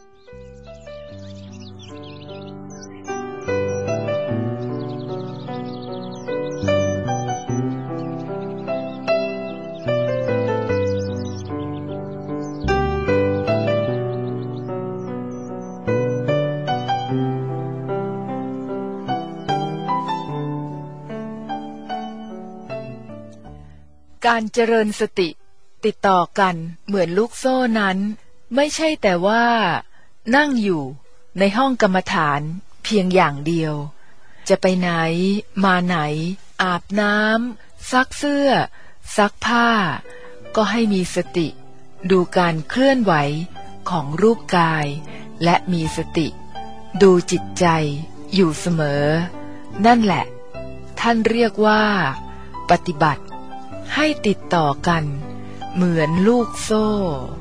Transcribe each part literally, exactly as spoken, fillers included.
การเจริญสติติดต่อกันเหมือนลูกโซ่นั้นไม่ใช่แต่ว่านั่งอยู่ในห้องกรรมฐานเพียงอย่างเดียวจะไปไหนมาไหนอาบน้ำซักเสื้อซักผ้าก็ให้มีสติดูการเคลื่อนไหวของรูปกายและมีสติดูจิตใจอยู่เสมอนั่นแหละท่านเรียกว่าปฏิบัติให้ติดต่อกันเหมือนลูกโซ่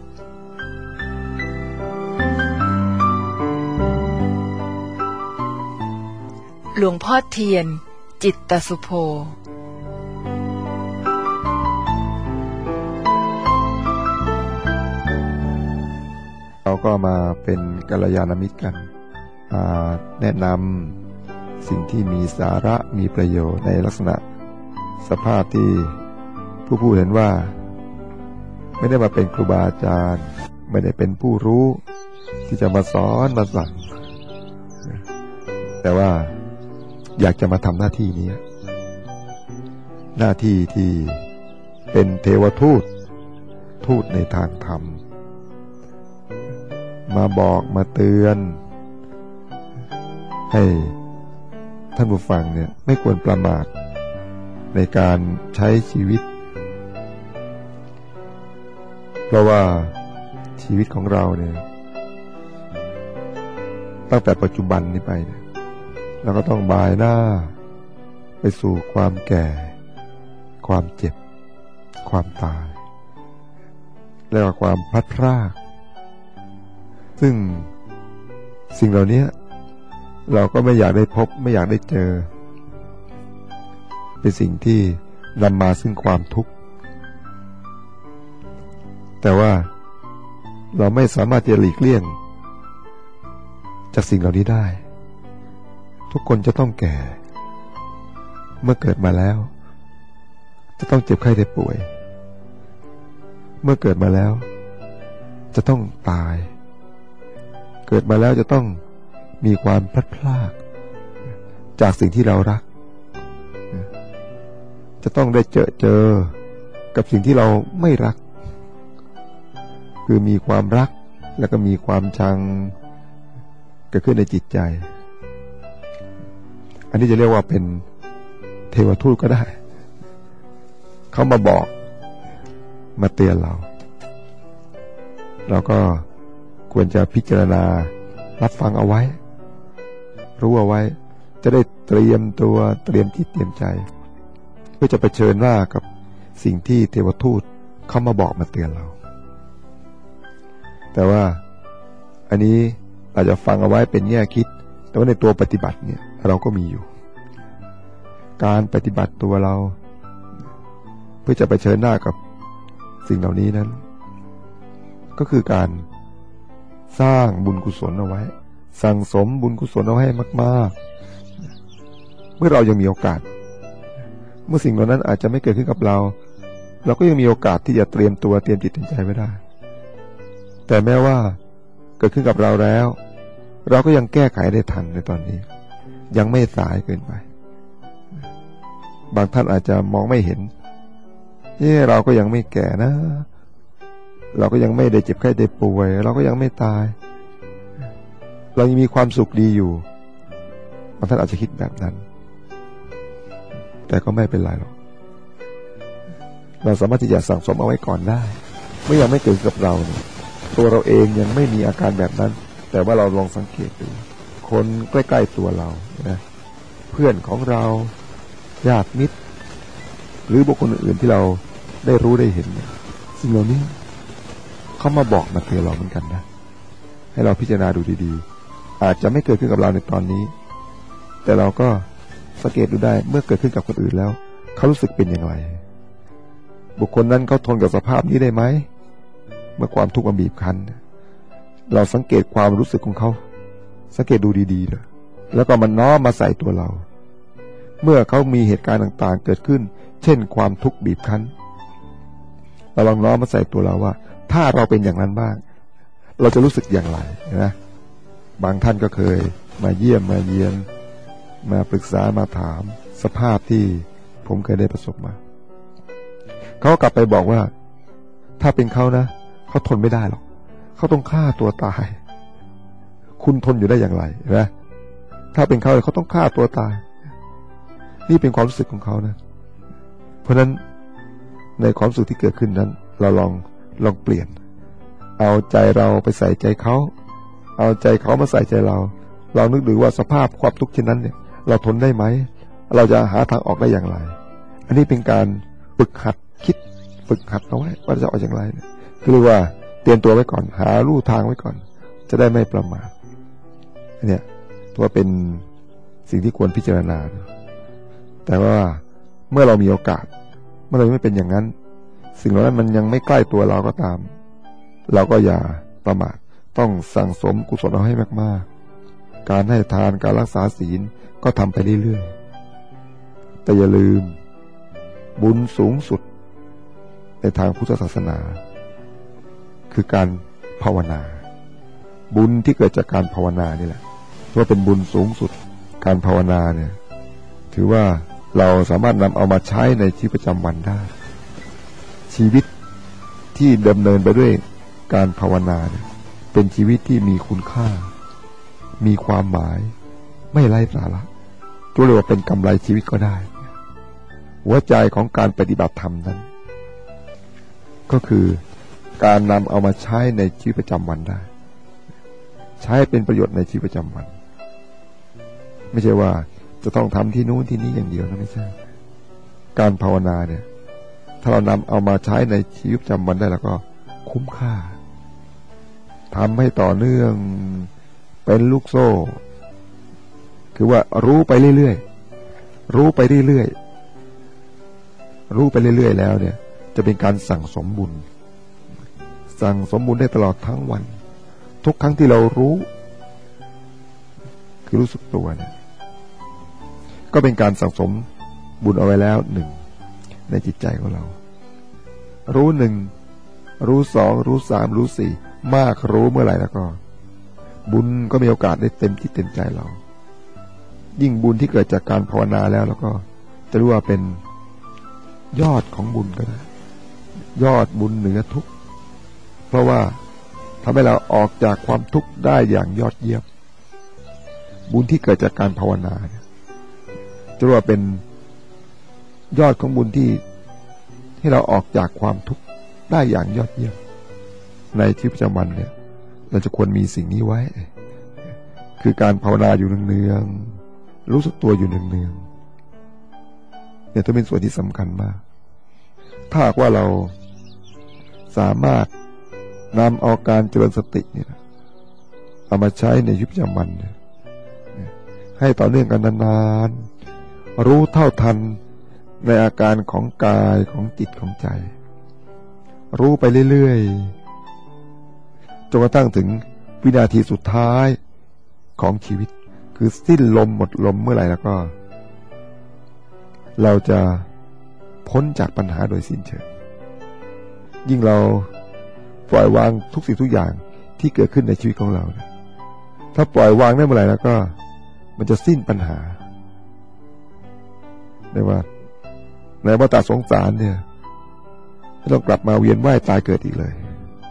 หลวงพ่อเทียนจิตตสุโภเราก็มาเป็นกัลยาณมิตรกันแนะนำสิ่งที่มีสาระมีประโยชน์ในลักษณะสภาพที่ผู้ผู้เห็นว่าไม่ได้มาเป็นครูบาอาจารย์ไม่ได้เป็นผู้รู้ที่จะมาสอนมาสั่งแต่ว่าอยากจะมาทำหน้าที่นี้หน้าที่ที่เป็นเทวทูตทูตในทางธรรมมาบอกมาเตือนให้ท่านผู้ฟังเนี่ยไม่ควรประมาทในการใช้ชีวิตเพราะว่าชีวิตของเราเนี่ยตั้งแต่ปัจจุบันนี้ไปเนี่ยเราก็ต้องบ่ายหน้าไปสู่ความแก่ความเจ็บความตายและความพลัดพรากซึ่งสิ่งเหล่านี้เราก็ไม่อยากได้พบไม่อยากได้เจอเป็นสิ่งที่นำมาซึ่งความทุกข์แต่ว่าเราไม่สามารถจะหลีกเลี่ยงจากสิ่งเหล่านี้ได้ทุกคนจะต้องแก่เมื่อเกิดมาแล้วจะต้องเจ็บไข้ได้ป่วยเมื่อเกิดมาแล้วจะต้องตายเกิดมาแล้วจะต้องมีความพลัดพรากจากสิ่งที่เรารักจะต้องได้เจอเจอกับสิ่งที่เราไม่รักคือมีความรักแล้วก็มีความชังเกิดขึ้นในจิตใจอันนี้จะเรียกว่าเป็นเทวทูตก็ได้เขามาบอกมาเตือนเราเราก็ควรจะพิจารณารับฟังเอาไว้รู้เอาไว้จะได้เตรียมตัวเตรียมจิตเตรียมใจเพื่อจะเผชิญหน้ากับสิ่งที่เทวทูตเขามาบอกมาเตือนเราแต่ว่าอันนี้อาจจะฟังเอาไว้เป็นแง่คิดแต่ว่าในตัวปฏิบัติเนี่ยเราก็มีอยู่การปฏิบัติตัวเราเพื่อจะไปเผชิญหน้ากับสิ่งเหล่านี้นั้นก็คือการสร้างบุญกุศลเอาไว้สั่งสมบุญกุศลเอาให้มากๆเมื่อเรายังมีโอกาสเมื่อสิ่งเหล่านั้นอาจจะไม่เกิดขึ้นกับเราเราก็ยังมีโอกาสที่จะเตรียมตัวเตรียมจิตเตรียมใจไว้ได้แต่แม้ว่าเกิดขึ้นกับเราแล้วเราก็ยังแก้ไขได้ทันในตอนนี้ยังไม่สายเกินไปบางท่านอาจจะมองไม่เห็นเฮ้เราก็ยังไม่แก่นะเราก็ยังไม่ได้เจ็บไข้ได้ป่วยเราก็ยังไม่ตายเรายังมีความสุขดีอยู่บางท่านอาจจะคิดแบบนั้นแต่ก็ไม่เป็นไรหรอกเราสามารถที่จะสั่งสมเอาไว้ก่อนได้เมื่อยังไม่เกิดกับเราเนี่ยตัวเราเองยังไม่มีอาการแบบนั้นแต่ว่าเราลองสังเกตดูคนใกล้ๆตัวเรานะเพื่อนของเราญาติมิตรหรือบุคคลอื่นที่เราได้รู้ได้เห็นเนี่ยสิ่งเหล่านี้เขามาบอกมาเตือนเราเหมือนกันนะให้เราพิจารณาดูดีๆอาจจะไม่เกิดขึ้นกับเราในตอนนี้แต่เราก็สังเกตดูได้เมื่อเกิดขึ้นกับคนอื่นแล้วเขารู้สึกเป็นอย่างไรบุคคลนั้นเขาทนกับสภาพนี้ได้ไหมเมื่อความทุกข์มันบีบคั้นเราสังเกตความรู้สึกของเขาสังเกตดูดีๆนะแล้วก็มันน้อมมาใส่ตัวเราเมื่อเขามีเหตุการณ์ต่างๆเกิดขึ้นเช่นความทุกข์บีบคั้นเราลองน้อมมาใส่ตัวเราว่าถ้าเราเป็นอย่างนั้นบ้างเราจะรู้สึกอย่างไรนะบางท่านก็เคยมาเยี่ยมมาเยียนมาปรึกษามาถามสภาพที่ผมเคยได้ประสบมาเขากลับไปบอกว่าถ้าเป็นเขานะเขาทนไม่ได้หรอกเขาต้องฆ่าตัวตายคุณทนอยู่ได้อย่างไรนะถ้าเป็นเขาเขาต้องฆ่าตัวตายนี่เป็นความรู้สึกของเขานะเพราะฉะนั้นในความรู้สึกที่เกิดขึ้นนั้นเราลองลองเปลี่ยนเอาใจเราไปใส่ใจเขาเอาใจเขามาใส่ใจเราเรานึกดูว่าสภาพความทุกข์เช่นนั้นเนี่ยเราทนได้ไหมเราจะหาทางออกได้อย่างไรอันนี้เป็นการฝึกหัดคิดฝึกหัดเอาไว้ว่าจะออกอย่างไรเนี่ยคือเรียกว่าเตรียมตัวไว้ก่อนหาลู่ทางไว้ก่อนจะได้ไม่ประมาทเนี่ยตัวเป็นสิ่งที่ควรพิจารณาแต่ว่าเมื่อเรามีโอกาสเมื่อเราไม่เป็นอย่างนั้นสิ่งเหล่านั้นมันยังไม่ใกล้ตัวเราก็ตามเราก็อย่าประมาทต้องสั่งสมกุศลเอาให้มากๆการให้ทานการรักษาศีลก็ทำไปเรื่อยๆแต่อย่าลืมบุญสูงสุดในทางพุทธศาสนาคือการภาวนาบุญที่เกิดจากการภาวนานี่แหละถือว่าเป็นบุญสูงสุดการภาวนาเนี่ยถือว่าเราสามารถนำเอามาใช้ในชีวิตประจำวันได้ชีวิตที่ดำเนินไปด้วยการภาวนาเนี่ยเป็นชีวิตที่มีคุณค่ามีความหมายไม่ไร้สาระจะเรียกว่าเป็นกำไรชีวิตก็ได้หัวใจของการปฏิบัติธรรมนั้นก็คือการนำเอามาใช้ในชีวิตประจำวันได้ใช้เป็นประโยชน์ในชีวิตประจำวันไม่ใช่ว่าจะต้องทำที่นู้นที่นี้อย่างเดียวนะไม่ใช่การภาวนาเนี่ยถ้าเรานำเอามาใช้ในชีวิตประจำวันได้แล้วก็คุ้มค่าทำให้ต่อเนื่องเป็นลูกโซ่คือว่ารู้ไปเรื่อยๆรู้ไปเรื่อยๆรู้ไปเรื่อยๆแล้วเนี่ยจะเป็นการสั่งสมบุญสั่งสมบุญได้ตลอดทั้งวันทุกครั้งที่เรารู้คือรู้สึกตัวเนี่ยก็เป็นการสั่งสมบุญเอาไว้แล้วหนึ่งในจิตใจของเรารู้หนึ่งรู้สองรู้สามรู้สี่มากรู้เมื่อไหร่แล้วก็บุญก็มีโอกาสได้เต็มที่เต็มใจเรายิ่งบุญที่เกิดจากการภาวนาแล้วแล้วก็จะรู้ว่าเป็นยอดของบุญก็ได้ยอดบุญเหนือทุกข์เพราะว่าทำให้เราออกจากความทุกข์ได้อย่างยอดเยี่ยมบุญที่เกิดจากการภาวนาจะรู้ว่าเป็นยอดของบุญที่ให้เราออกจากความทุกข์ได้อย่างยอดเยี่ยมในชีวิตประจำวันเนี่ยเราจะควรมีสิ่งนี้ไว้คือการภาวนาอยู่เนืองๆรู้สึกตัวอยู่เนืองๆเนี่ยต้องเป็นส่วนที่สำคัญมากถ้าหากว่าเราสามารถนำเอาการเจริญสติเนี่ยเอามาใช้ในชีวิตประจำวันเนี่ยให้ต่อเนื่องกันนานๆรู้เท่าทันในอาการของกายของจิตของใจรู้ไปเรื่อยๆจนกระทั่งถึงวินาทีสุดท้ายของชีวิตคือสิ้นลมหมดลมเมื่อไหร่แล้วก็เราจะพ้นจากปัญหาโดยสิ้นเชิงยิ่งเราปล่อยวางทุกสิ่งทุกอย่างที่เกิดขึ้นในชีวิตของเราเนี่ยถ้าปล่อยวางได้เมื่อไหร่แล้วก็มันจะสิ้นปัญหาในว่าในวัฏสงสารเนี่ยไม่ต้องกลับมาเวียนว่ายตายเกิดอีกเลย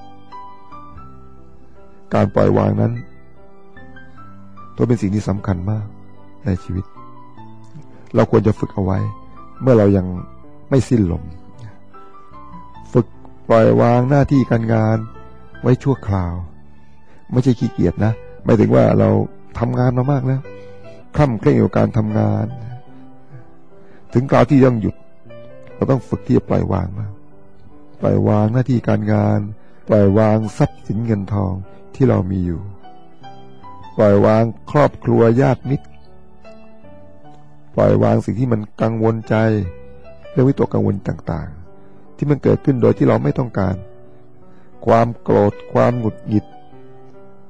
การปล่อยวางนั้นตัวเป็นสิ่งที่สำคัญมากในชีวิตเราควรจะฝึกเอาไว้เมื่อเรายังไม่สิ้นลมฝึกปล่อยวางหน้าที่การงานไว้ชั่วคราวไม่ใช่ขี้เกียจนะหมายถึงว่าเราทำงานมามากแล้วคล่ำเคร่งกับการทำงานถึงคราวที่ต้องหยุดเราต้องฝึกที่จะปล่อยวางมากปล่อยวางหน้าที่การงานปล่อยวางทรัพย์สินเงินทองที่เรามีอยู่ปล่อยวางครอบครัวญาติมิตรปล่อยวางสิ่งที่มันกังวลใจเรื่องวิตกกังวลต่างๆที่มันเกิดขึ้นโดยที่เราไม่ต้องการความโกรธความหงุดหงิด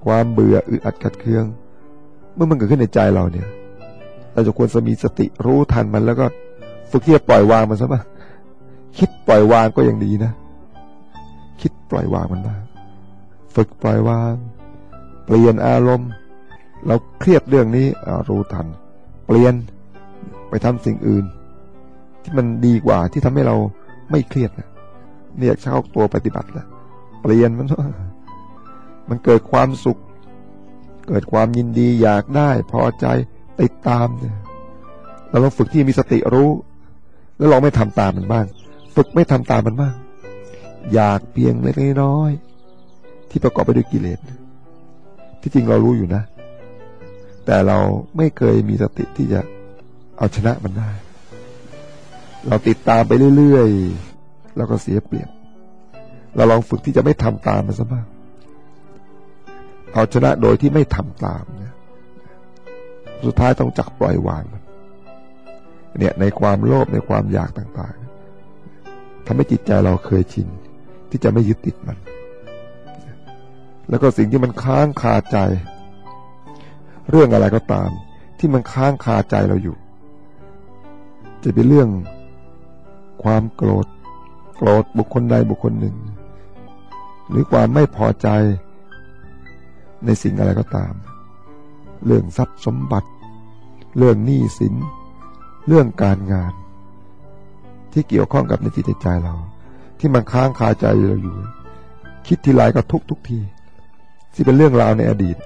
ความเบื่ออึดอัดขัดเคืองเมื่อมันเกิดขึ้นในใจเราเนี่ยเราจะควรจะมีสติรู้ทันมันแล้วก็ฝึกที่จะปล่อยวางมันซะบ้างคิดปล่อยวางก็ยังดีนะคิดปล่อยวางมันบ้างฝึกปล่อยวางเปลี่ยนอารมณ์เราเครียดเรื่องนี้รู้ทันเปลี่ยนไปทำสิ่งอื่นที่มันดีกว่าที่ทำให้เราไม่เครียดนะเนี่ยเข้าตัวปฏิบัติแล้วเปลี่ยนมันมันเกิดความสุขเกิดความยินดีอยากได้พอใจติดตามเนี่ยเราลองฝึกที่มีสติรู้แล้วลองไม่ทำตามมันบ้างฝึกไม่ทำตามมันบ้างอยากเพียงเล็กน้อยที่ประกอบไปด้วยกิเลสที่จริงเรารู้อยู่นะแต่เราไม่เคยมีสติที่จะเอาชนะมันได้เราติดตามไปเรื่อยๆแล้วก็เสียเปรียบเราลองฝึกที่จะไม่ทำตามมันซะบ้างเอาชนะโดยที่ไม่ทำตามเนี่ยสุดท้ายต้องจักปล่อยวางมันเนี่ยในความโลภในความอยากต่างๆทำให้จิตใจเราเคยชินที่จะไม่ยึดติดมันแล้วก็สิ่งที่มันค้างคาใจเรื่องอะไรก็ตามที่มันค้างคาใจเราอยู่จะเป็นเรื่องความโกรธโกรธบุคคลใดบุคคลหนึ่งหรือความไม่พอใจในสิ่งอะไรก็ตามเรื่องทรัพย์สมบัติเรื่องหนี้สินเรื่องการงานที่เกี่ยวข้องกับในจิตใจเราที่มันค้างคาใจเราอยู่คิดทีไรก็ทุกทุกทีที่เป็นเรื่องราวในอดีต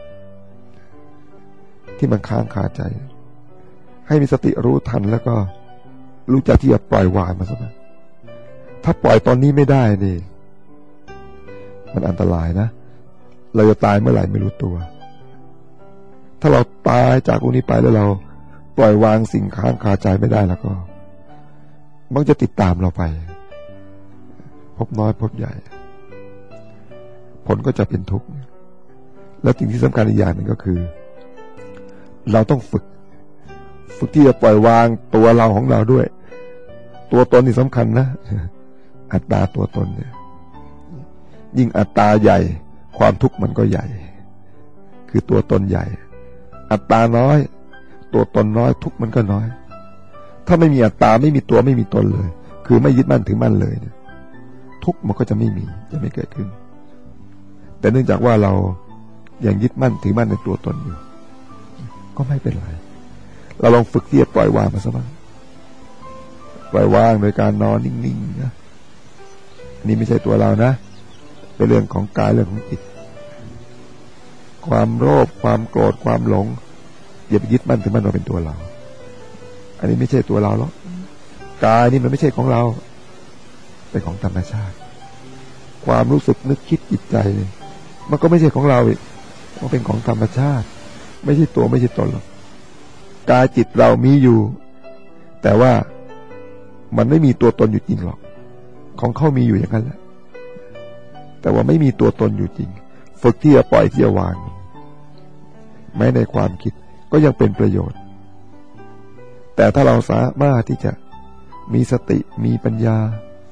ที่มันค้างคาใจให้มีสติรู้ทันแล้วก็รู้จักที่จะปล่อยวางมันซะบ้างถ้าปล่อยตอนนี้ไม่ได้นี่มันอันตรายนะเราจะตายเมื่อไหร่ไม่รู้ตัวถ้าเราตายจากตรงนี้ไปแล้วเราปล่อยวางสิ่งค้างคาใจไม่ได้แล้วก็มันจะติดตามเราไปพบน้อยพบใหญ่ผลก็จะเป็นทุกข์และสิ่งที่สำคัญอีกอย่างหนึ่งก็คือเราต้องฝึกฝึกที่จะปล่อยวางตัวเราของเราด้วยตัวตนนี่สำคัญนะอัตตาตัวตนเนี่ยยิ่งอัตตาใหญ่ความทุกข์มันก็ใหญ่คือตัวตนใหญ่อัตตาน้อยตัวตนน้อยทุกข์มันก็น้อยถ้าไม่มีอัตตาไม่มีตัวไม่มีตนเลยคือไม่ยึดมั่นถือมั่นเลยเนี่ยทุกข์มันก็จะไม่มีจะไม่เกิดขึ้นแต่เนื่องจากว่าเรายังยึดมั่นถือมั่นในตัวตนอยู่ก็ไม่เป็นไรเราลองฝึกที่จะปล่อยวางมันซะบ้างปล่อยวางโดยการนอนนิ่งๆนะนี่ไม่ใช่ตัวเรานะเป็นเรื่องของกายเรื่องของจิตความโลภความโกรธความหลงอย่าไปยึดมั่นถือมั่นว่าเป็นตัวเราอันนี้ไม่ใช่ตัวเราหรอกกายนี่มันไม่ใช่ของเราเป็นของธรรมชาติความรู้สึกนึกคิดจิตใจเลยมันก็ไม่ใช่ของเราอีกมันเป็นของธรรมชาติไม่ใช่ตัวไม่ใช่ตนหรอกกายจิตเรามีอยู่แต่ว่ามันไม่มีตัวตนอยู่จริงหรอกของเขามีอยู่อย่างนั้นแหละแต่ว่าไม่มีตัวตนอยู่จริงฝึกที่จะปล่อยที่จะวางแม้ในความคิดก็ยังเป็นประโยชน์แต่ถ้าเราสามารถที่จะมีสติมีปัญญา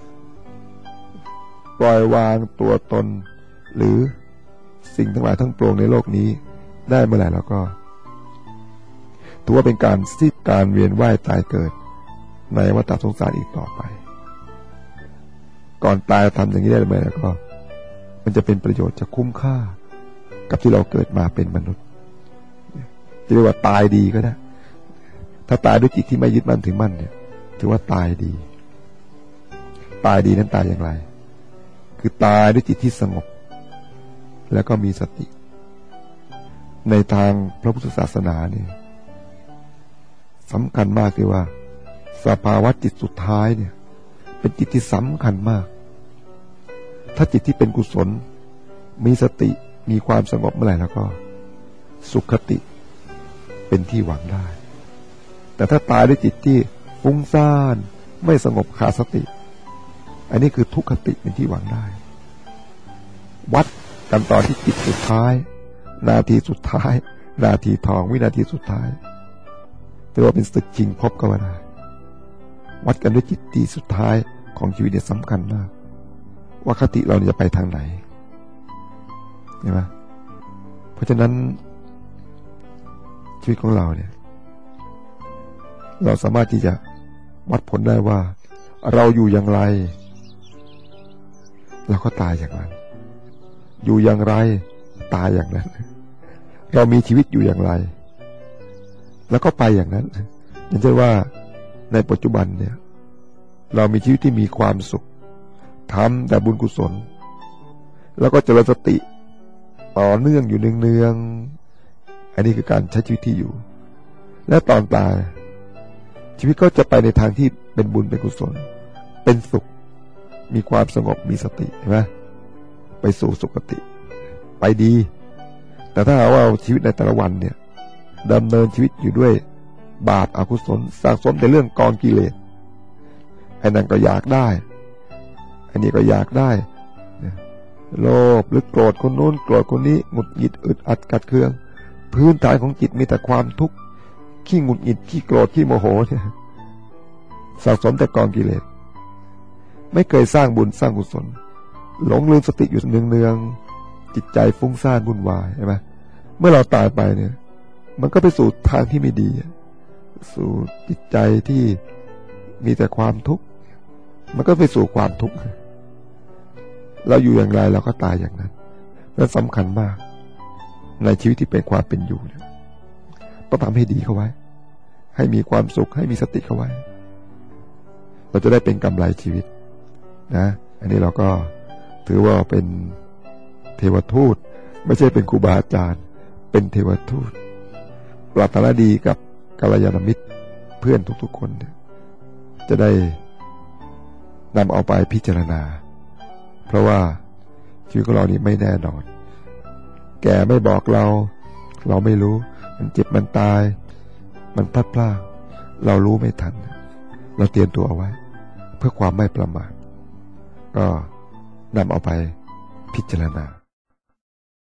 ปล่อยวางตัวตนหรือสิ่งทั้งหลายทั้งปวงในโลกนี้ได้เมื่อไหร่แล้วก็ถือว่าเป็นการสิ้นการเวียนว่ายตายเกิดในวัฏสงสารอีกต่อไปก่อนตายทำอย่างนี้ได้ไหมแล้วก็มันจะเป็นประโยชน์จะคุ้มค่ากับที่เราเกิดมาเป็นมนุษย์จะเรียกว่าตายดีก็ได้ถ้าตายด้วยจิตที่ไม่ยึดมั่นถือมั่นเนี่ยถือว่าตายดีตายดีนั้นตายอย่างไรคือตายด้วยจิตที่สงบแล้วก็มีสติในทางพระพุทธศาสนาเนี่ยสำคัญมากที่ว่าสภาวะจิตสุดท้ายเนี่ยเป็นจิตที่สำคัญมากถ้าจิตที่เป็นกุศลมีสติมีความสงบเมื่อไหร่แล้วก็สุขติเป็นที่หวังได้แต่ถ้าตายด้วยจิตที่ฟุ้งซ่านไม่สงบขาดสติอันนี้คือทุกขติเป็นที่หวังได้วัดกันตอนที่จิตสุดท้ายนาทีสุดท้ายนาทีทองวินาทีสุดท้ายถือว่าเป็นศึกชิงภพก็ว่าได้วัดกันด้วยจิตที่สุดท้ายของชีวิตเนี่ยสำคัญมากว่าคติเราจะไปทางไหนใช่ไหมเพราะฉะนั้นชีวิตของเราเนี่ยเราสามารถที่จะวัดผลได้ว่าเราอยู่อย่างไรเราก็ตายอย่างนั้นอยู่อย่างไรตายอย่างนั้นเรามีชีวิตอยู่อย่างไรแล้วก็ไปอย่างนั้นอย่างเช่นว่าในปัจจุบันเนี่ยเรามีชีวิตที่มีความสุขทำแต่บุญกุศลแล้วก็เจริญสติต่อเนื่องอยู่เนืองๆอันนี้คือการใช้ชีวิตที่อยู่และตอนตายชีวิตก็จะไปในทางที่เป็นบุญเป็นกุศลเป็นสุขมีความสงบมีสติเห็นไหมไปสู่สุคติไปดีแต่ถ้าหากว่าชีวิตในแต่ละวันเนี่ยดำเนินชีวิตอยู่ด้วยบาปอกุศลสะสมแต่เรื่องกองกิเลสไอ้นั่นก็อยากได้อันนี้ก็อยากได้โลภหรือโกรธคนนู้นโกรธคนนี้หงุดหงิดอึดอัดกัดเคืองพื้นฐานของจิตมีแต่ความทุกข์ขี้หงุดหงิดขี้โกรธขี้โมโหเนี่ยสะสมแต่กองกิเลสไม่เคยสร้างบุญสร้างกุศลหลงลืมสติอยู่เนืองๆจิตใจฟุ้งซ่านวุ่นวายใช่ไหมเมื่อเราตายไปเนี่ยมันก็ไปสู่ทางที่ไม่ดีสู่จิตใจที่มีแต่ความทุกข์มันก็ไปสู่ความทุกข์เราอยู่อย่างไรเราก็ตายอย่างนั้นนั่นสำคัญมากในชีวิตที่เป็นความเป็นอยู่เนี่ยต้องทำให้ดีเข้าไว้ให้มีความสุขให้มีสติเข้าไว้เราจะได้เป็นกำไรชีวิตนะอันนี้เราก็ถือว่าเป็นเทวทูตไม่ใช่เป็นครูบาอาจารย์เป็นเทวทูตปรารถนาดีกับกัลยาณมิตรเพื่อนทุกๆคนเนี่ยจะได้นำเอาไปพิจารณาเพราะว่าชีวิตของเรานี่ไม่แน่นอนแก่ไม่บอกเราเราไม่รู้มันเจ็บมันตายมันพลาดพลาดเรารู้ไม่ทันเราเตรียมตัวเอาไว้เพื่อความไม่ประมาทก็นำเอาไปพิจารณา